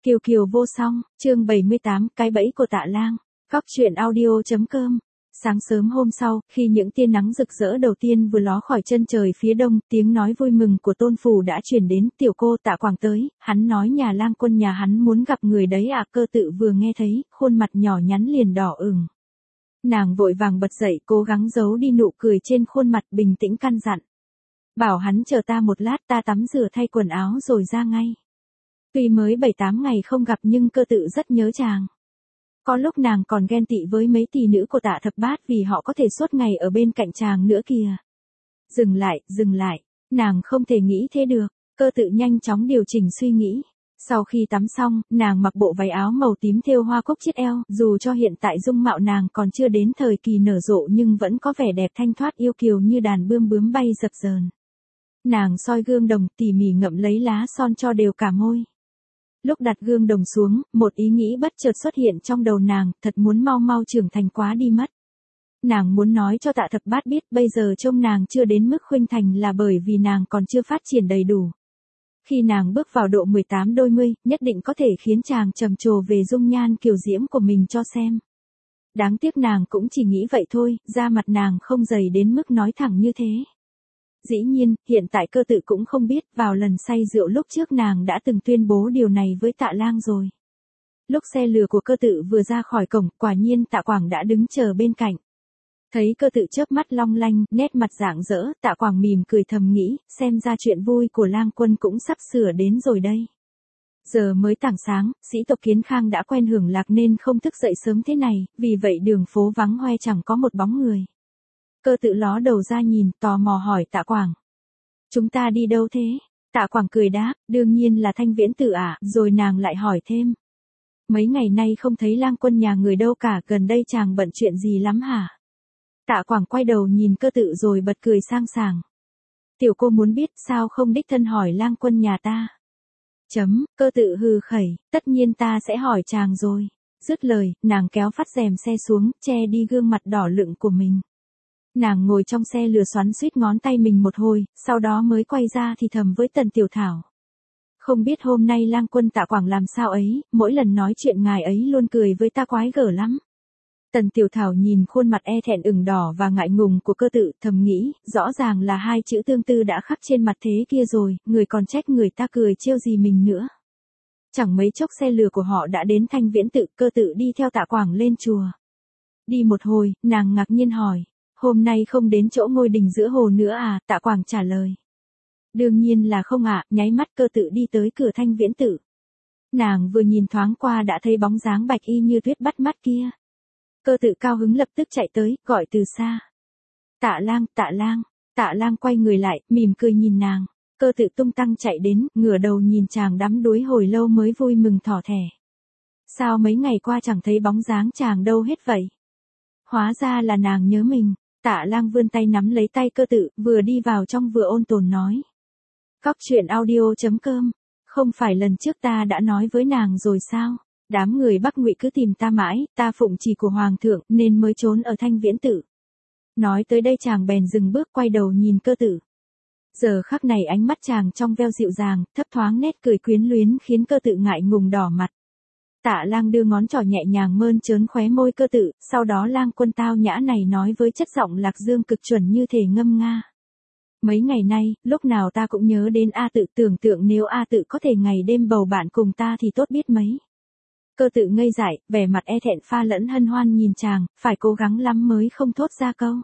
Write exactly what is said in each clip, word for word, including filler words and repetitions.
Kiều Kiều vô song, chương bảy mươi tám, cái bẫy của Tạ Lang. Góc truyện audio.com. Sáng sớm hôm sau, khi những tia nắng rực rỡ đầu tiên vừa ló khỏi chân trời phía đông, tiếng nói vui mừng của Tôn Phủ đã truyền đến. Tiểu cô Tạ Quảng tới, hắn nói nhà Lang Quân nhà hắn muốn gặp người đấy à. Cơ Tự vừa nghe thấy, khuôn mặt nhỏ nhắn liền đỏ ửng. Nàng vội vàng bật dậy, cố gắng giấu đi nụ cười trên khuôn mặt, bình tĩnh căn dặn. Bảo hắn chờ ta một lát, ta tắm rửa thay quần áo rồi ra ngay. Tuy mới bảy tám ngày không gặp nhưng Cơ Tự rất nhớ chàng. Có lúc nàng còn ghen tị với mấy tỷ nữ của Tạ Thập Bát vì họ có thể suốt ngày ở bên cạnh chàng nữa kìa. Dừng lại, dừng lại, nàng không thể nghĩ thế được. Cơ Tự nhanh chóng điều chỉnh suy nghĩ. Sau khi tắm xong, nàng mặc bộ váy áo màu tím thêu hoa cúc chiết eo, dù cho hiện tại dung mạo nàng còn chưa đến thời kỳ nở rộ nhưng vẫn có vẻ đẹp thanh thoát yêu kiều như đàn bươm bướm bay dập dờn. Nàng soi gương đồng, tỉ mỉ ngậm lấy lá son cho đều cả môi. Lúc đặt gương đồng xuống, một ý nghĩ bất chợt xuất hiện trong đầu nàng, thật muốn mau mau trưởng thành quá đi mất. Nàng muốn nói cho Tạ Thập Bát biết bây giờ trông nàng chưa đến mức khuynh thành là bởi vì nàng còn chưa phát triển đầy đủ. Khi nàng bước vào độ mười tám đôi mươi, nhất định có thể khiến chàng trầm trồ về dung nhan kiều diễm của mình cho xem. Đáng tiếc nàng cũng chỉ nghĩ vậy thôi, da mặt nàng không dày đến mức nói thẳng như thế. Dĩ nhiên, hiện tại Cơ Tự cũng không biết, vào lần say rượu lúc trước nàng đã từng tuyên bố điều này với Tạ Lang rồi. Lúc xe lừa của Cơ Tự vừa ra khỏi cổng, quả nhiên Tạ Quảng đã đứng chờ bên cạnh. Thấy Cơ Tự chớp mắt long lanh, nét mặt rạng rỡ, Tạ Quảng mỉm cười thầm nghĩ, xem ra chuyện vui của Lang Quân cũng sắp sửa đến rồi đây. Giờ mới tảng sáng, sĩ tộc Kiến Khang đã quen hưởng lạc nên không thức dậy sớm thế này, vì vậy đường phố vắng hoe chẳng có một bóng người. Cơ Tự ló đầu ra nhìn, tò mò hỏi Tạ Quảng. Chúng ta đi đâu thế? Tạ Quảng cười đáp, đương nhiên là Thanh Viễn Tử ạ, rồi nàng lại hỏi thêm. Mấy ngày nay không thấy Lang Quân nhà người đâu cả, gần đây chàng bận chuyện gì lắm hả? Tạ Quảng quay đầu nhìn Cơ Tự rồi bật cười sang sảng. Tiểu cô muốn biết sao không đích thân hỏi Lang Quân nhà ta? Chấm, Cơ Tự hừ khẩy, tất nhiên ta sẽ hỏi chàng rồi. Dứt lời, nàng kéo phát rèm xe xuống, che đi gương mặt đỏ lựng của mình. Nàng ngồi trong xe lừa xoắn xuýt ngón tay mình một hồi, sau đó mới quay ra thì thầm với Tần Tiểu Thảo. Không biết hôm nay Lang Quân Tạ Quảng làm sao ấy, mỗi lần nói chuyện ngài ấy luôn cười với ta quái gở lắm. Tần Tiểu Thảo nhìn khuôn mặt e thẹn ửng đỏ và ngại ngùng của Cơ Tự, thầm nghĩ, rõ ràng là hai chữ tương tư đã khắc trên mặt thế kia rồi, người còn trách người ta cười trêu gì mình nữa. Chẳng mấy chốc xe lừa của họ đã đến Thanh Viễn Tự, Cơ Tự đi theo Tạ Quảng lên chùa. Đi một hồi, nàng ngạc nhiên hỏi. Hôm nay không đến chỗ ngôi đình giữa hồ nữa à? Tạ Quảng trả lời. Đương nhiên là không ạ, nháy mắt Cơ Tự đi tới cửa Thanh Viễn Tự. Nàng vừa nhìn thoáng qua đã thấy bóng dáng bạch y như tuyết bắt mắt kia. Cơ Tự cao hứng lập tức chạy tới, gọi từ xa. Tạ Lang, Tạ Lang. Tạ Lang quay người lại, mỉm cười nhìn nàng. Cơ Tự tung tăng chạy đến, ngửa đầu nhìn chàng đắm đuối hồi lâu mới vui mừng thỏ thẻ. Sao mấy ngày qua chẳng thấy bóng dáng chàng đâu hết vậy? Hóa ra là nàng nhớ mình. Tạ Lang vươn tay nắm lấy tay Cơ Tự, vừa đi vào trong vừa ôn tồn nói. Góc truyện audio.com. Không phải lần trước ta đã nói với nàng rồi sao? Đám người Bắc Ngụy cứ tìm ta mãi, ta phụng chỉ của Hoàng thượng nên mới trốn ở Thanh Viễn Tự. Nói tới đây chàng bèn dừng bước quay đầu nhìn Cơ Tự. Giờ khắc này ánh mắt chàng trong veo dịu dàng, thấp thoáng nét cười quyến luyến khiến Cơ Tự ngại ngùng đỏ mặt. Tạ Lang đưa ngón trỏ nhẹ nhàng mơn trớn khóe môi Cơ Tự, sau đó Lang Quân tao nhã này nói với chất giọng lạc dương cực chuẩn như thể ngâm nga. Mấy ngày nay, lúc nào ta cũng nhớ đến A Tự, tưởng tượng nếu A Tự có thể ngày đêm bầu bạn cùng ta thì tốt biết mấy. Cơ Tự ngây dại, vẻ mặt e thẹn pha lẫn hân hoan nhìn chàng, phải cố gắng lắm mới không thốt ra câu.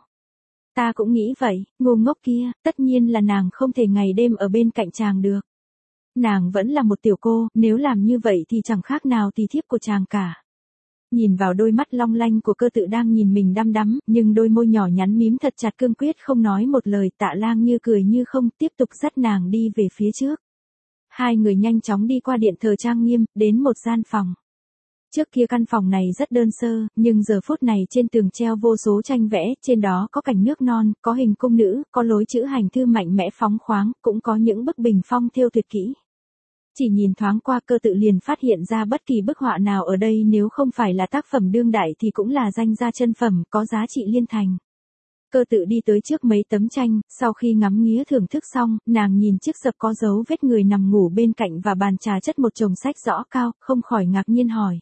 Ta cũng nghĩ vậy, ngu ngốc kia, tất nhiên là nàng không thể ngày đêm ở bên cạnh chàng được. Nàng vẫn là một tiểu cô, nếu làm như vậy thì chẳng khác nào tỳ thiếp của chàng cả. Nhìn vào đôi mắt long lanh của Cơ Tự đang nhìn mình đăm đắm, nhưng đôi môi nhỏ nhắn mím thật chặt cương quyết không nói một lời. Tạ Lang như cười như không, tiếp tục dắt nàng đi về phía trước. Hai người nhanh chóng đi qua điện thờ trang nghiêm, đến một gian phòng. Trước kia căn phòng này rất đơn sơ, nhưng giờ phút này trên tường treo vô số tranh vẽ, trên đó có cảnh nước non, có hình cung nữ, có lối chữ hành thư mạnh mẽ phóng khoáng, cũng có những bức bình phong thêu tuyệt kỹ. Chỉ nhìn thoáng qua Cơ Tự liền phát hiện ra bất kỳ bức họa nào ở đây nếu không phải là tác phẩm đương đại thì cũng là danh gia chân phẩm, có giá trị liên thành. Cơ tự đi tới trước mấy tấm tranh, sau khi ngắm nghía thưởng thức xong, nàng nhìn chiếc sập có dấu vết người nằm ngủ bên cạnh và bàn trà chất một chồng sách rõ cao, không khỏi ngạc nhiên hỏi.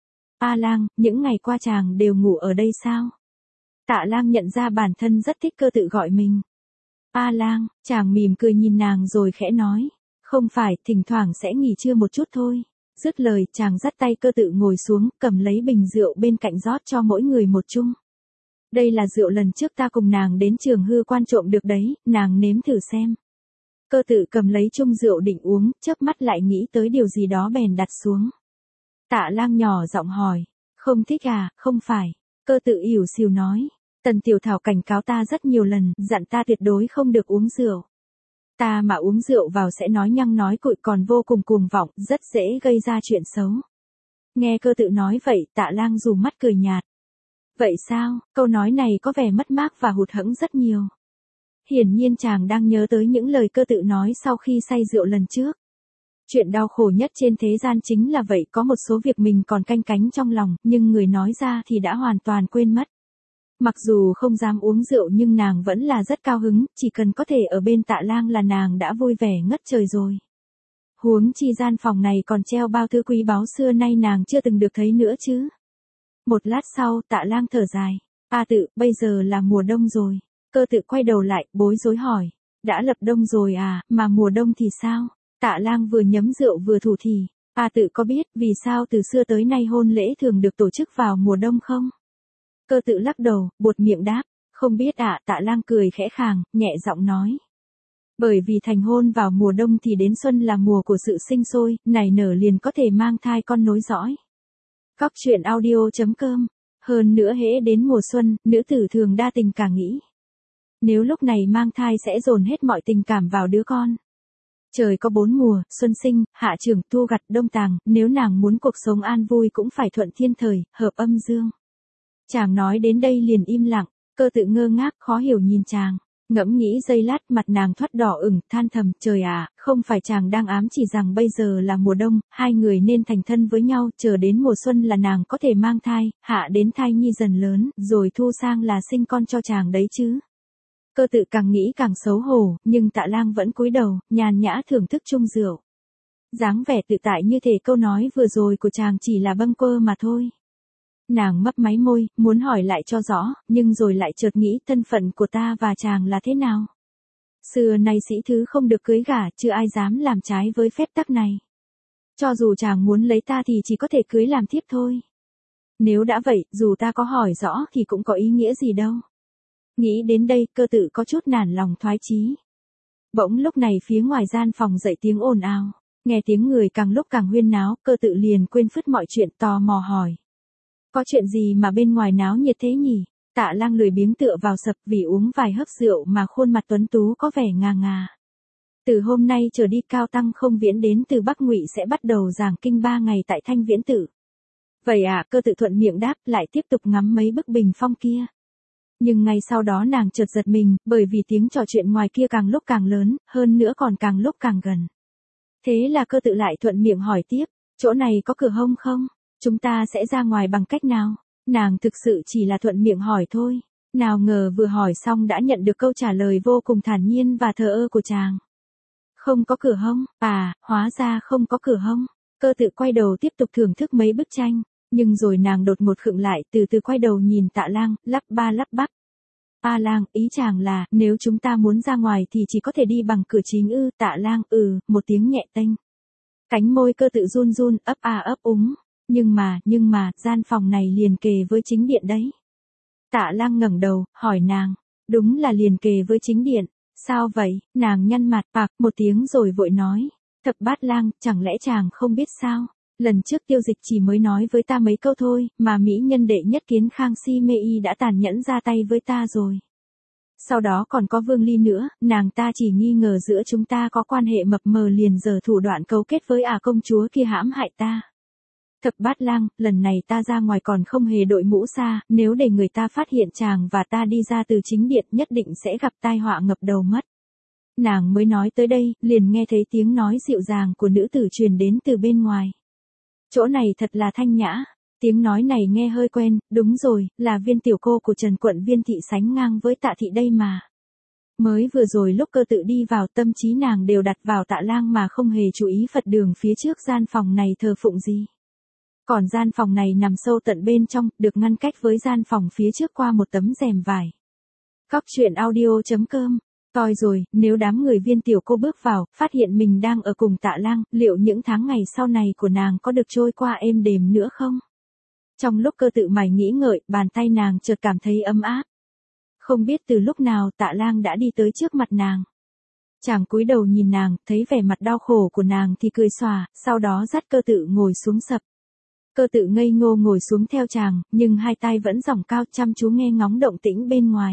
A Lang, những ngày qua chàng đều ngủ ở đây sao? Tạ Lang nhận ra bản thân rất thích cơ tự gọi mình. A Lang, chàng mỉm cười nhìn nàng rồi khẽ nói. Không phải, thỉnh thoảng sẽ nghỉ trưa một chút thôi. Dứt lời, chàng dắt tay cơ tự ngồi xuống, cầm lấy bình rượu bên cạnh rót cho mỗi người một chung. Đây là rượu lần trước ta cùng nàng đến Trường Hư Quan trộm được đấy, nàng nếm thử xem. Cơ tự cầm lấy chung rượu định uống, chớp mắt lại nghĩ tới điều gì đó bèn đặt xuống. Tạ Lang nhỏ giọng hỏi, không thích à, không phải. Cơ tự ỉu xìu nói, Tần Tiểu Thảo cảnh cáo ta rất nhiều lần, dặn ta tuyệt đối không được uống rượu. Ta mà uống rượu vào sẽ nói nhăng nói cụi còn vô cùng cuồng vọng, rất dễ gây ra chuyện xấu. Nghe cơ tự nói vậy, Tạ Lang dù mắt cười nhạt. Vậy sao, câu nói này có vẻ mất mát và hụt hẫng rất nhiều. Hiển nhiên chàng đang nhớ tới những lời cơ tự nói sau khi say rượu lần trước. Chuyện đau khổ nhất trên thế gian chính là vậy, có một số việc mình còn canh cánh trong lòng, nhưng người nói ra thì đã hoàn toàn quên mất. Mặc dù không dám uống rượu nhưng nàng vẫn là rất cao hứng, chỉ cần có thể ở bên Tạ Lang là nàng đã vui vẻ ngất trời rồi. Huống chi gian phòng này còn treo bao thứ quý báu xưa nay nàng chưa từng được thấy nữa chứ. Một lát sau, Tạ Lang thở dài. A tự, bây giờ là mùa đông rồi. Cơ tự quay đầu lại, bối rối hỏi. Đã lập đông rồi à, mà mùa đông thì sao? Tạ Lang vừa nhấm rượu vừa thủ thỉ. A tự có biết vì sao từ xưa tới nay hôn lễ thường được tổ chức vào mùa đông không? Cơ tự lắc đầu, buột miệng đáp. Không biết ạ. À, Tạ Lang cười khẽ khàng, nhẹ giọng nói. Bởi vì thành hôn vào mùa đông thì đến xuân là mùa của sự sinh sôi, nảy nở liền có thể mang thai con nối dõi. Góc truyện audio chấm com. Hơn nữa hễ đến mùa xuân, nữ tử thường đa tình cả nghĩ. Nếu lúc này mang thai sẽ dồn hết mọi tình cảm vào đứa con. Trời có bốn mùa, xuân sinh, hạ trưởng, thu gặt, đông tàng, nếu nàng muốn cuộc sống an vui cũng phải thuận thiên thời, hợp âm dương. Chàng nói đến đây liền im lặng, cơ tự ngơ ngác khó hiểu nhìn chàng. Ngẫm nghĩ giây lát mặt nàng thoắt đỏ ửng, than thầm, trời à, không phải chàng đang ám chỉ rằng bây giờ là mùa đông, hai người nên thành thân với nhau, chờ đến mùa xuân là nàng có thể mang thai, hạ đến thai nhi dần lớn, rồi thu sang là sinh con cho chàng đấy chứ. Cơ tự càng nghĩ càng xấu hổ, nhưng Tạ Lang vẫn cúi đầu, nhàn nhã thưởng thức chung rượu. Dáng vẻ tự tại như thể câu nói vừa rồi của chàng chỉ là bâng quơ mà thôi. Nàng mấp máy môi, muốn hỏi lại cho rõ, nhưng rồi lại chợt nghĩ thân phận của ta và chàng là thế nào. Xưa nay sĩ thứ không được cưới gả, chưa ai dám làm trái với phép tắc này. Cho dù chàng muốn lấy ta thì chỉ có thể cưới làm thiếp thôi. Nếu đã vậy, dù ta có hỏi rõ thì cũng có ý nghĩa gì đâu. Nghĩ đến đây, cơ tự có chút nản lòng thoái chí. Bỗng lúc này phía ngoài gian phòng dậy tiếng ồn ào. Nghe tiếng người càng lúc càng huyên náo, cơ tự liền quên phứt mọi chuyện tò mò hỏi. Có chuyện gì mà bên ngoài náo nhiệt thế nhỉ? Tạ Lang lười biếng tựa vào sập vì uống vài hớp rượu mà khuôn mặt tuấn tú có vẻ ngà ngà. Từ hôm nay trở đi Cao Tăng Không Viễn đến từ Bắc Ngụy sẽ bắt đầu giảng kinh ba ngày tại Thanh Viễn Tử. Vậy à, cơ tự thuận miệng đáp lại tiếp tục ngắm mấy bức bình phong kia. Nhưng ngay sau đó nàng chợt giật mình, bởi vì tiếng trò chuyện ngoài kia càng lúc càng lớn, hơn nữa còn càng lúc càng gần. Thế là cơ tự lại thuận miệng hỏi tiếp, chỗ này có cửa hông không? Chúng ta sẽ ra ngoài bằng cách nào? Nàng thực sự chỉ là thuận miệng hỏi thôi. Nào ngờ vừa hỏi xong đã nhận được câu trả lời vô cùng thản nhiên và thờ ơ của chàng. Không có cửa hông, à, hóa ra không có cửa hông. Cơ tự quay đầu tiếp tục thưởng thức mấy bức tranh, nhưng rồi nàng đột ngột khựng lại, từ từ quay đầu nhìn Tạ Lang, lắp ba lắp bắp. A Lang, ý chàng là, nếu chúng ta muốn ra ngoài thì chỉ có thể đi bằng cửa chính ư? Tạ Lang, ừ, một tiếng nhẹ tênh. Cánh môi cơ tự run run, ấp a ấp úng. Nhưng mà, nhưng mà, gian phòng này liền kề với chính điện đấy. Tạ Lang ngẩng đầu, hỏi nàng. Đúng là liền kề với chính điện. Sao vậy? Nàng nhăn mặt, bạc, một tiếng rồi vội nói. Thập Bát Lang, chẳng lẽ chàng không biết sao? Lần trước Tiêu Dịch chỉ mới nói với ta mấy câu thôi, mà mỹ nhân đệ nhất Kiến Khang Si Mê Y đã tàn nhẫn ra tay với ta rồi. Sau đó còn có Vương Ly nữa, nàng ta chỉ nghi ngờ giữa chúng ta có quan hệ mập mờ liền giở thủ đoạn cấu kết với ả công chúa kia hãm hại ta. Thập Bát Lang, lần này ta ra ngoài còn không hề đội mũ xa, nếu để người ta phát hiện chàng và ta đi ra từ chính điện nhất định sẽ gặp tai họa ngập đầu mất. Nàng mới nói tới đây, liền nghe thấy tiếng nói dịu dàng của nữ tử truyền đến từ bên ngoài. Chỗ này thật là thanh nhã. Tiếng nói này nghe hơi quen, đúng rồi, là Viên tiểu cô của Trần quận Viên thị sánh ngang với Tạ thị đây mà. Mới vừa rồi lúc Cơ Tự đi vào tâm trí nàng đều đặt vào Tạ Lang mà không hề chú ý Phật đường phía trước gian phòng này thờ phụng gì. Còn gian phòng này nằm sâu tận bên trong, được ngăn cách với gian phòng phía trước qua một tấm rèm vải. Cóc truyện audio chấm com. Coi rồi, nếu đám người Viên tiểu cô bước vào, phát hiện mình đang ở cùng Tạ Lang, liệu những tháng ngày sau này của nàng có được trôi qua êm đềm nữa không? Trong lúc Cơ Tự mải nghĩ ngợi, bàn tay nàng chợt cảm thấy ấm áp. Không biết từ lúc nào Tạ Lang đã đi tới trước mặt nàng. Chàng cúi đầu nhìn nàng, thấy vẻ mặt đau khổ của nàng thì cười xòa, sau đó dắt Cơ Tự ngồi xuống sập. Cơ Tự ngây ngô ngồi xuống theo chàng, nhưng hai tay vẫn dỏng cao chăm chú nghe ngóng động tĩnh bên ngoài.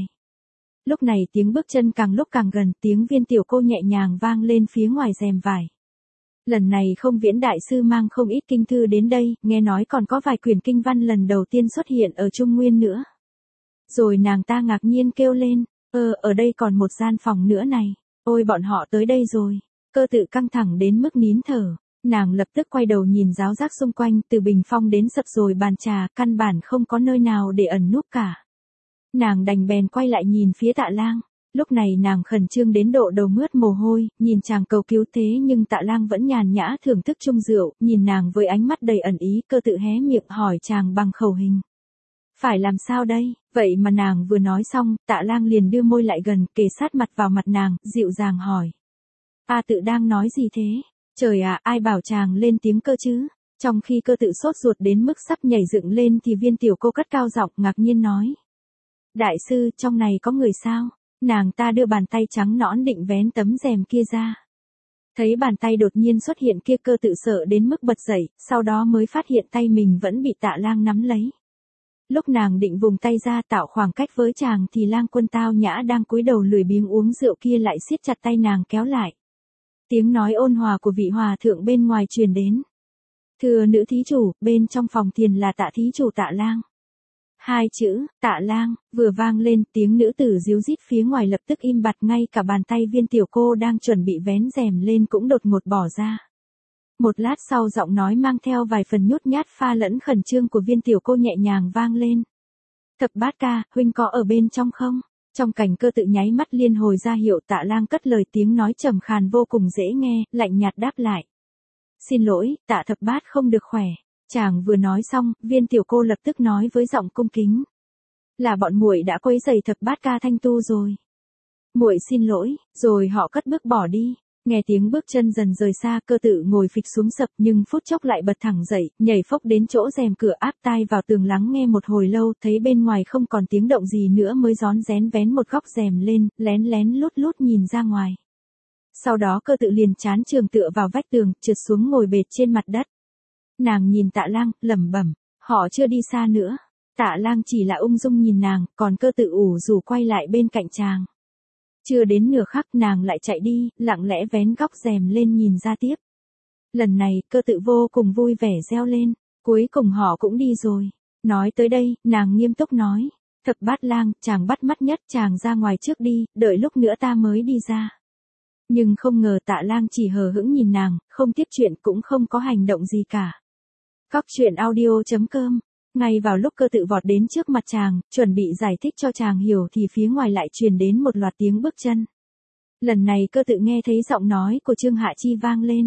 Lúc này tiếng bước chân càng lúc càng gần, tiếng Viên tiểu cô nhẹ nhàng vang lên phía ngoài rèm vải. Lần này Không Viễn đại sư mang không ít kinh thư đến đây, nghe nói còn có vài quyển kinh văn lần đầu tiên xuất hiện ở Trung Nguyên nữa. Rồi nàng ta ngạc nhiên kêu lên, ơ, ở đây còn một gian phòng nữa này, ôi bọn họ tới đây rồi. Cơ Tự căng thẳng đến mức nín thở, nàng lập tức quay đầu nhìn ráo rác xung quanh, từ bình phong đến sập rồi bàn trà, căn bản không có nơi nào để ẩn núp cả. Nàng đành bèn quay lại nhìn phía Tạ Lang. Lúc này nàng khẩn trương đến độ đầu mướt mồ hôi, nhìn chàng cầu cứu thế nhưng Tạ Lang vẫn nhàn nhã thưởng thức chung rượu, nhìn nàng với ánh mắt đầy ẩn ý. Cơ Tự hé miệng hỏi chàng bằng khẩu hình. Phải làm sao đây? Vậy mà nàng vừa nói xong, Tạ Lang liền đưa môi lại gần, kề sát mặt vào mặt nàng, dịu dàng hỏi. A Tự đang nói gì thế? Trời ạ, ai bảo chàng lên tiếng cơ chứ? Trong khi Cơ Tự sốt ruột đến mức sắp nhảy dựng lên thì Viên tiểu cô cất cao giọng ngạc nhiên nói. Đại sư, trong này có người sao? Nàng ta đưa bàn tay trắng nõn định vén tấm rèm kia ra. Thấy bàn tay đột nhiên xuất hiện kia, Cơ Tự sợ đến mức bật dậy, sau đó mới phát hiện tay mình vẫn bị Tạ Lang nắm lấy. Lúc nàng định vùng tay ra tạo khoảng cách với chàng thì Lang Quân tao nhã đang cúi đầu lười biếng uống rượu kia lại siết chặt tay nàng kéo lại. Tiếng nói ôn hòa của vị hòa thượng bên ngoài truyền đến. Thưa nữ thí chủ, bên trong phòng thiền là Tạ thí chủ Tạ Lang. Hai chữ, Tạ Lang, vừa vang lên, tiếng nữ tử díu dít phía ngoài lập tức im bặt, ngay cả bàn tay Viên tiểu cô đang chuẩn bị vén rèm lên cũng đột ngột bỏ ra. Một lát sau giọng nói mang theo vài phần nhút nhát pha lẫn khẩn trương của Viên tiểu cô nhẹ nhàng vang lên. Thập Bát ca, huynh có ở bên trong không? Trong cảnh Cơ Tự nháy mắt liên hồi ra hiệu Tạ Lang cất lời, tiếng nói trầm khàn vô cùng dễ nghe, lạnh nhạt đáp lại. Xin lỗi, Tạ Thập Bát không được khỏe. Chàng vừa nói xong, Viên tiểu cô lập tức nói với giọng cung kính. Là bọn muội đã quấy rầy Thập Bát ca thanh tu rồi. Muội xin lỗi, rồi họ cất bước bỏ đi. Nghe tiếng bước chân dần rời xa, Cơ Tự ngồi phịch xuống sập nhưng phút chốc lại bật thẳng dậy, nhảy phốc đến chỗ rèm cửa áp tai vào tường lắng nghe một hồi lâu, thấy bên ngoài không còn tiếng động gì nữa mới rón rén vén một góc rèm lên, lén lén lút lút nhìn ra ngoài. Sau đó Cơ Tự liền chán trường tựa vào vách tường, trượt xuống ngồi bệt trên mặt đất. Nàng nhìn Tạ Lang, lẩm bẩm, họ chưa đi xa nữa. Tạ Lang chỉ là ung dung nhìn nàng, còn Cơ Tự ủ rủ quay lại bên cạnh chàng. Chưa đến nửa khắc nàng lại chạy đi, lặng lẽ vén góc rèm lên nhìn ra tiếp. Lần này, Cơ Tự vô cùng vui vẻ reo lên, cuối cùng họ cũng đi rồi. Nói tới đây, nàng nghiêm túc nói, Thập Bát Lang, chàng bắt mắt nhất, chàng ra ngoài trước đi, đợi lúc nữa ta mới đi ra. Nhưng không ngờ Tạ Lang chỉ hờ hững nhìn nàng, không tiếp chuyện cũng không có hành động gì cả. Cóc truyện audio chấm com. Ngay vào lúc Cơ Tự vọt đến trước mặt chàng, chuẩn bị giải thích cho chàng hiểu thì phía ngoài lại truyền đến một loạt tiếng bước chân. Lần này Cơ Tự nghe thấy giọng nói của Trương Hạ Chi vang lên.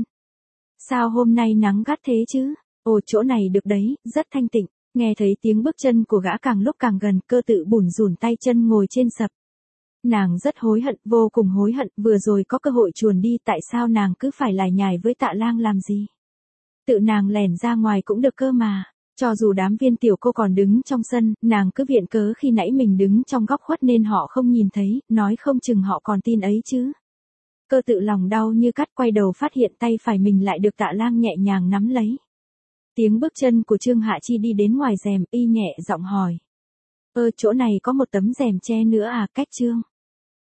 Sao hôm nay nắng gắt thế chứ? Ồ, chỗ này được đấy, rất thanh tịnh. Nghe thấy tiếng bước chân của gã càng lúc càng gần, Cơ Tự bủn rủn tay chân ngồi trên sập. Nàng rất hối hận, vô cùng hối hận, vừa rồi có cơ hội chuồn đi, tại sao nàng cứ phải lải nhải với Tạ Lang làm gì? Tự nàng lẻn ra ngoài cũng được cơ mà. Cho dù đám Viên tiểu cô còn đứng trong sân, nàng cứ viện cớ khi nãy mình đứng trong góc khuất nên họ không nhìn thấy, nói không chừng họ còn tin ấy chứ. Cơ Tự lòng đau như cắt, quay đầu phát hiện tay phải mình lại được Tạ Lang nhẹ nhàng nắm lấy. Tiếng bước chân của Trương Hạ Chi đi đến ngoài rèm, y nhẹ giọng hỏi. Ơ, chỗ này có một tấm rèm che nữa à, cách Trương?